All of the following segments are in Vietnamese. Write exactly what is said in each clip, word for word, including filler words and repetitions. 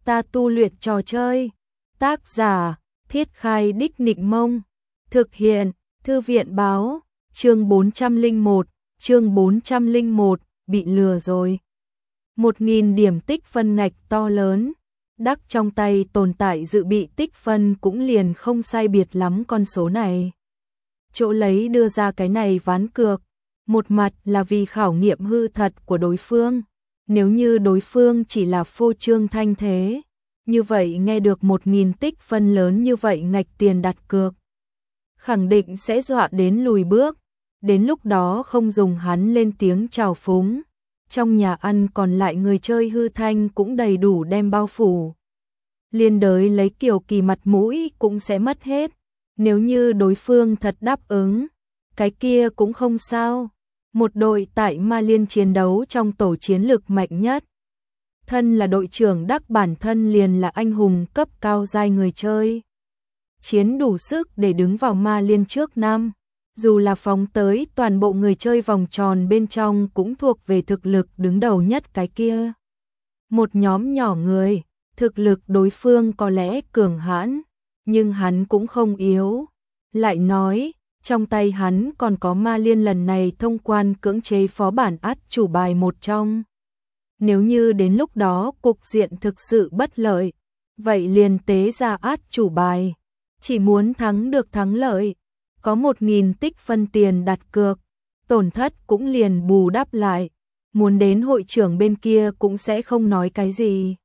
Ta tu luyện trò chơi. Tác giả, Thiết Khai Đích Nịnh Mông. Thực hiện, Thư viện báo, chương bốn trăm lẻ một, chương bốn trăm lẻ một, bị lừa rồi. Một nghìn điểm tích phân ngạch to lớn, Đắc trong tay tồn tại dự bị tích phân cũng liền không sai biệt lắm con số này. Chỗ lấy đưa ra cái này ván cược, một mặt là vì khảo nghiệm hư thật của đối phương, nếu như đối phương chỉ là phô trương thanh thế, như vậy nghe được một nghìn tích phân lớn như vậy ngạch tiền đặt cược, khẳng định sẽ dọa đến lùi bước, đến lúc đó không dùng hắn lên tiếng chào phúng. Trong nhà ăn còn lại người chơi hư thanh cũng đầy đủ đem bao phủ. Liên đới lấy Kiều Kỳ mặt mũi cũng sẽ mất hết. Nếu như đối phương thật đáp ứng, cái kia cũng không sao. Một đội tại Ma Liên chiến đấu trong tổ chiến lực mạnh nhất. Thân là đội trưởng Đắc bản thân liền là anh hùng cấp cao giai người chơi. Chiến đủ sức để đứng vào Ma Liên trước năm. Dù là phóng tới toàn bộ người chơi vòng tròn bên trong cũng thuộc về thực lực đứng đầu nhất cái kia. Một nhóm nhỏ người, thực lực đối phương có lẽ cường hãn, nhưng hắn cũng không yếu. Lại nói, trong tay hắn còn có Ma Liên lần này thông quan cưỡng chế phó bản át chủ bài một trong. Nếu như đến lúc đó cục diện thực sự bất lợi, vậy liền tế ra át chủ bài. Chỉ muốn thắng được thắng lợi. Có một nghìn tích phân tiền đặt cược, tổn thất cũng liền bù đắp lại, muốn đến hội trưởng bên kia cũng sẽ không nói cái gì.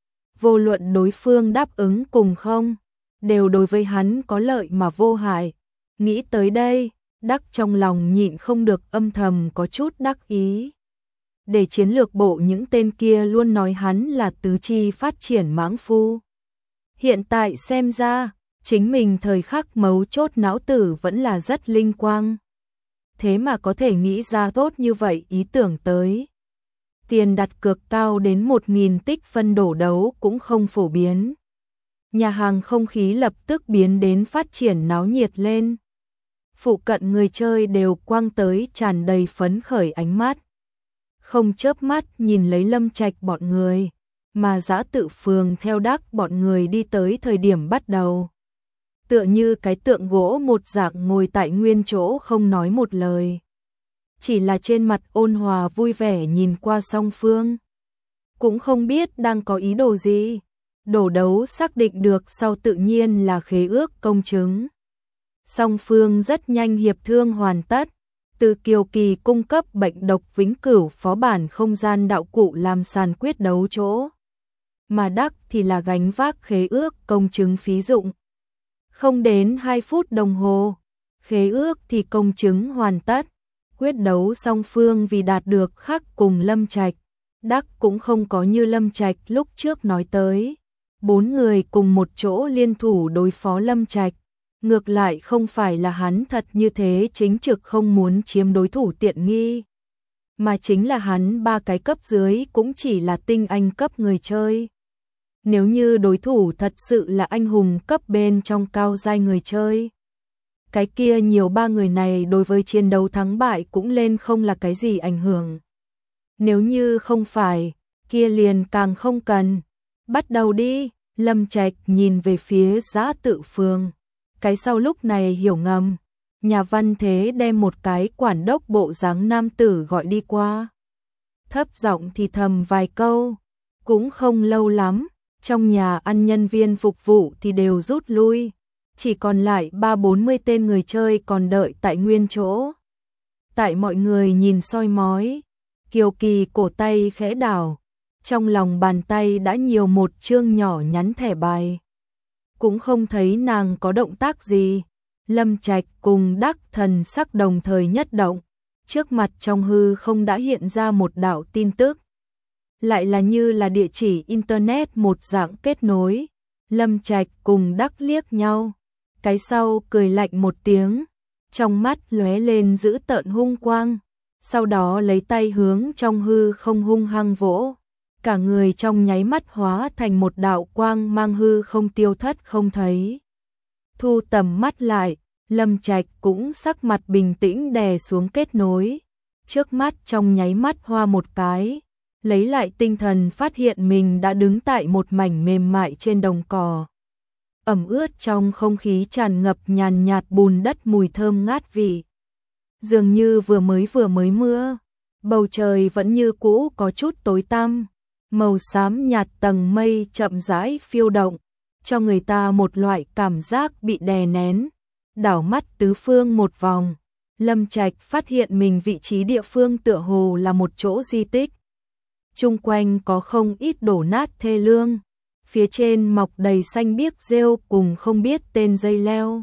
Vô luận đối phương đáp ứng cùng không, đều đối với hắn có lợi mà vô hại. Nghĩ tới đây, Đắc trong lòng nhịn không được âm thầm có chút đắc ý. Để chiến lược bộ những tên kia luôn nói hắn là tứ chi phát triển mãng phu. Hiện tại xem ra, chính mình thời khắc mấu chốt não tử vẫn là rất linh quang. Thế mà có thể nghĩ ra tốt như vậy ý tưởng tới. Tiền đặt cược cao đến một nghìn tích phân đổ đấu cũng không phổ biến. Nhà hàng không khí lập tức biến đến phát triển náo nhiệt lên. Phụ cận người chơi đều quang tới tràn đầy phấn khởi ánh mắt. Không chớp mắt nhìn lấy Lâm Trạch bọn người, mà Dã Tự Phường theo Đắc bọn người đi tới thời điểm bắt đầu. Tựa như cái tượng gỗ một dạng ngồi tại nguyên chỗ không nói một lời. Chỉ là trên mặt ôn hòa vui vẻ nhìn qua song phương. Cũng không biết đang có ý đồ gì. Đổ đấu xác định được sau tự nhiên là khế ước công chứng. Song phương rất nhanh hiệp thương hoàn tất. Từ Kiều Kỳ cung cấp bệnh độc vĩnh cửu phó bản không gian đạo cụ làm sàn quyết đấu chỗ. Mà Đắc thì là gánh vác khế ước công chứng phí dụng. Không đến hai phút đồng hồ, khế ước thì công chứng hoàn tất, quyết đấu song phương vì đạt được khắc cùng Lâm Trạch. Đắc cũng không có như Lâm Trạch lúc trước nói tới, bốn người cùng một chỗ liên thủ đối phó Lâm Trạch. Ngược lại không phải là hắn thật như thế chính trực không muốn chiếm đối thủ tiện nghi, mà chính là hắn ba cái cấp dưới cũng chỉ là tinh anh cấp người chơi. Nếu như đối thủ thật sự là anh hùng cấp bên trong cao giai người chơi, cái kia nhiều ba người này đối với chiến đấu thắng bại cũng lên không là cái gì ảnh hưởng. Nếu như không phải, kia liền càng không cần. Bắt đầu đi, Lâm Trạch nhìn về phía Dã Tự Phường. Cái sau lúc này hiểu ngầm, nhà văn thế đem một cái quản đốc bộ dáng nam tử gọi đi qua. Thấp giọng thì thầm vài câu, cũng không lâu lắm. Trong nhà ăn nhân viên phục vụ thì đều rút lui, chỉ còn lại ba bốn mươi tên người chơi còn đợi tại nguyên chỗ. Tại mọi người nhìn soi mói, Kiều Kỳ cổ tay khẽ đảo, trong lòng bàn tay đã nhiều một chương nhỏ nhắn thẻ bài. Cũng không thấy nàng có động tác gì. Lâm Trạch cùng Đắc thần sắc đồng thời nhất động, trước mặt trong hư không đã hiện ra một đạo tin tức. Lại là như là địa chỉ internet một dạng kết nối. Lâm Trạch cùng Đắc liếc nhau, cái sau cười lạnh một tiếng, trong mắt lóe lên dữ tợn hung quang, sau đó lấy tay hướng trong hư không hung hăng vỗ, cả người trong nháy mắt hóa thành một đạo quang mang hư không tiêu thất không thấy. Thu tầm mắt lại, Lâm Trạch cũng sắc mặt bình tĩnh đè xuống kết nối, trước mắt trong nháy mắt hoa một cái. lấy lại tinh thần phát hiện mình đã đứng tại một mảnh mềm mại trên đồng cỏ. Ẩm ướt trong không khí tràn ngập nhàn nhạt bùn đất mùi thơm ngát vị. Dường như vừa mới vừa mới mưa, bầu trời vẫn như cũ có chút tối tăm, màu xám nhạt tầng mây chậm rãi phiêu động, cho người ta một loại cảm giác bị đè nén. Đảo mắt tứ phương một vòng, Lâm Trạch phát hiện mình vị trí địa phương tựa hồ là một chỗ di tích. Chung quanh có không ít đổ nát thê lương, phía trên mọc đầy xanh biếc rêu cùng không biết tên dây leo.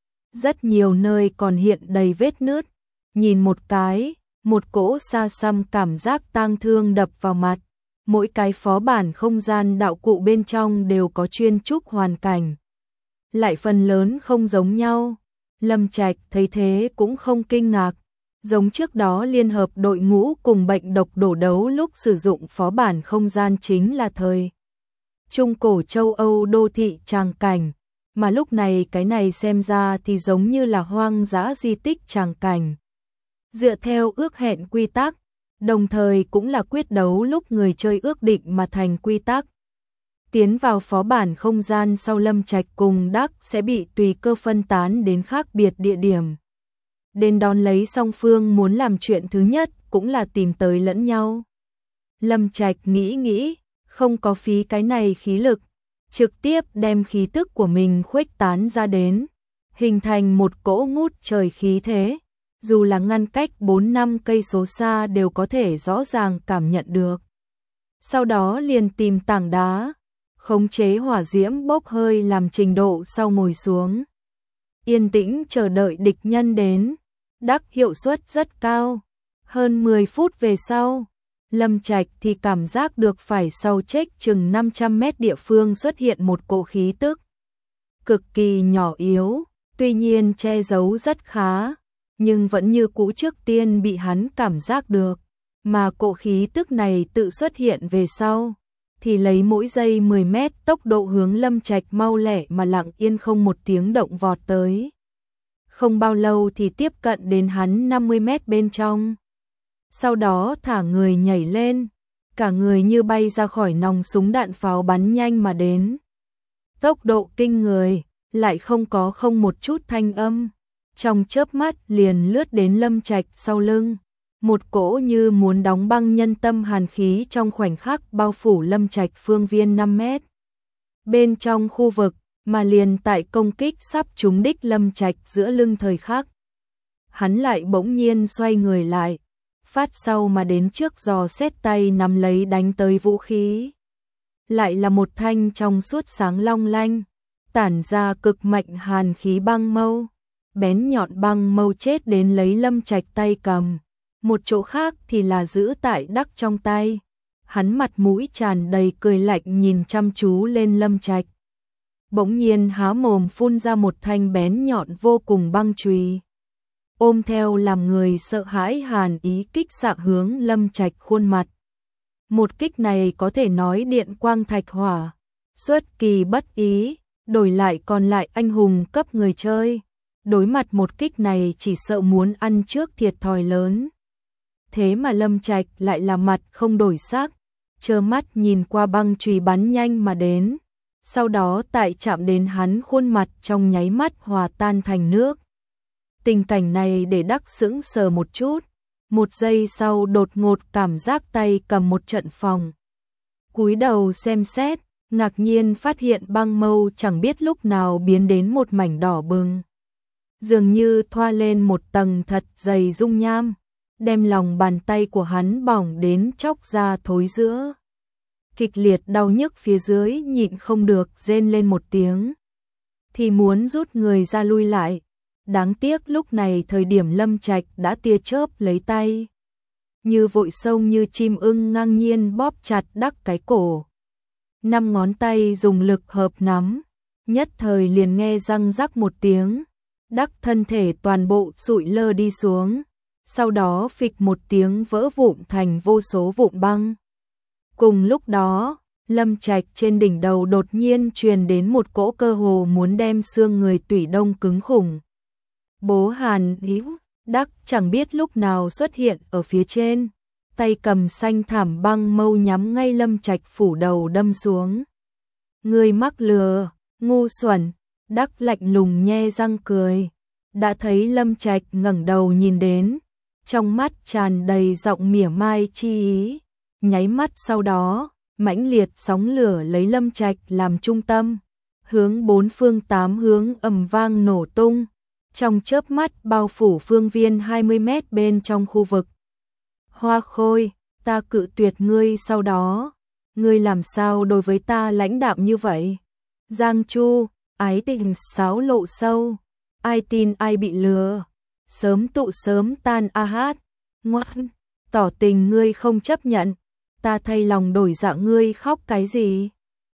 Rất nhiều nơi còn hiện đầy vết nứt, nhìn một cái, một cỗ xa xăm cảm giác tang thương đập vào mặt. Mỗi cái phó bản không gian đạo cụ bên trong đều có chuyên trúc hoàn cảnh, lại phần lớn không giống nhau. Lâm Trạch thấy thế cũng không kinh ngạc, giống trước đó liên hợp đội ngũ cùng bệnh độc đổ đấu lúc sử dụng phó bản không gian chính là thời Trung cổ châu Âu đô thị tràng cảnh, mà lúc này cái này xem ra thì giống như là hoang dã di tích tràng cảnh. Dựa theo ước hẹn quy tắc, đồng thời cũng là quyết đấu lúc người chơi ước định mà thành quy tắc. Tiến vào phó bản không gian sau, Lâm Trạch cùng Đắc sẽ bị tùy cơ phân tán đến khác biệt địa điểm. Đến đón lấy song phương muốn làm chuyện thứ nhất cũng là tìm tới lẫn nhau. Lâm Trạch nghĩ nghĩ, không có phí cái này khí lực, trực tiếp đem khí tức của mình khuếch tán ra đến, hình thành một cỗ ngút trời khí thế, dù là ngăn cách bốn năm cây số xa đều có thể rõ ràng cảm nhận được. Sau đó liền tìm tảng đá, khống chế hỏa diễm bốc hơi làm trình độ sau ngồi xuống. Yên tĩnh chờ đợi địch nhân đến, Đắc hiệu suất rất cao. Hơn mười phút về sau, Lâm Trạch thì cảm giác được phải sau chếch chừng năm trăm mét địa phương xuất hiện một cỗ khí tức. Cực kỳ nhỏ yếu, tuy nhiên che giấu rất khá, nhưng vẫn như cũ trước tiên bị hắn cảm giác được. Mà cỗ khí tức này tự xuất hiện về sau, thì lấy mỗi giây mười mét tốc độ hướng Lâm Trạch mau lẹ mà lặng yên không một tiếng động vọt tới. Không bao lâu thì tiếp cận đến hắn năm mươi mét bên trong. Sau đó thả người nhảy lên, cả người như bay ra khỏi nòng súng đạn pháo bắn nhanh mà đến. Tốc độ kinh người, lại không có không một chút thanh âm, trong chớp mắt liền lướt đến Lâm Trạch sau lưng. Một cỗ như muốn đóng băng nhân tâm hàn khí trong khoảnh khắc bao phủ Lâm Trạch phương viên năm mét. Bên trong khu vực, mà liền tại công kích sắp trúng đích Lâm Trạch giữa lưng thời khắc. Hắn lại bỗng nhiên xoay người lại, phát sau mà đến trước giò xét tay nắm lấy đánh tới vũ khí. Lại là một thanh trong suốt sáng long lanh, tản ra cực mạnh hàn khí băng mâu, bén nhọn băng mâu chết đến lấy Lâm Trạch tay cầm. Một chỗ khác thì là giữ tại Đắc trong tay. Hắn mặt mũi tràn đầy cười lạnh nhìn chăm chú lên Lâm Trạch. Bỗng nhiên há mồm phun ra một thanh bén nhọn vô cùng băng chùy, ôm theo làm người sợ hãi hàn ý kích xạ hướng Lâm Trạch khuôn mặt. Một kích này có thể nói điện quang thạch hỏa, xuất kỳ bất ý, đổi lại còn lại anh hùng cấp người chơi. Đối mặt một kích này chỉ sợ muốn ăn trước thiệt thòi lớn. Thế mà Lâm Trạch lại là mặt không đổi sắc, trơ mắt nhìn qua băng chùy bắn nhanh mà đến. Sau đó tại chạm đến hắn khuôn mặt trong nháy mắt hòa tan thành nước. Tình cảnh này để Đắc sững sờ một chút, một giây sau đột ngột cảm giác tay cầm một trận phòng. Cúi đầu xem xét, ngạc nhiên phát hiện băng mâu chẳng biết lúc nào biến đến một mảnh đỏ bừng. Dường như thoa lên một tầng thật dày dung nham, đem lòng bàn tay của hắn bỏng đến chóc ra thối giữa. Kịch liệt đau nhức phía dưới nhịn không được rên lên một tiếng, thì muốn rút người ra lui lại. Đáng tiếc lúc này thời điểm Lâm Trạch đã tia chớp lấy tay, như vội sông như chim ưng ngang nhiên bóp chặt Đắc cái cổ. Năm ngón tay dùng lực hợp nắm, nhất thời liền nghe răng rắc một tiếng, Đắc thân thể toàn bộ sụi lơ đi xuống, sau đó phịch một tiếng vỡ vụn thành vô số vụn băng. Cùng lúc đó, Lâm Trạch trên đỉnh đầu đột nhiên truyền đến một cỗ cơ hồ muốn đem xương người tủy đông cứng khủng. Bố Hàn híu, Đắc chẳng biết lúc nào xuất hiện ở phía trên, tay cầm xanh thảm băng mâu nhắm ngay Lâm Trạch phủ đầu đâm xuống. Ngươi mắc lừa, ngu xuẩn, Đắc lạnh lùng nhe răng cười. Đã thấy Lâm Trạch ngẩng đầu nhìn đến, trong mắt tràn đầy giọng mỉa mai chi ý. Nháy mắt sau đó, mãnh liệt sóng lửa lấy Lâm Trạch làm trung tâm, hướng bốn phương tám hướng ầm vang nổ tung, trong chớp mắt bao phủ phương viên hai mươi mét bên trong khu vực. Hoa Khôi, ta cự tuyệt ngươi sau đó, ngươi làm sao đối với ta lãnh đạm như vậy? Giang Chu, ái tình sáo lộ sâu, ai tin ai bị lừa, sớm tụ sớm tan a hát, ngoan, tỏ tình ngươi không chấp nhận, ta thay lòng đổi dạ ngươi khóc cái gì?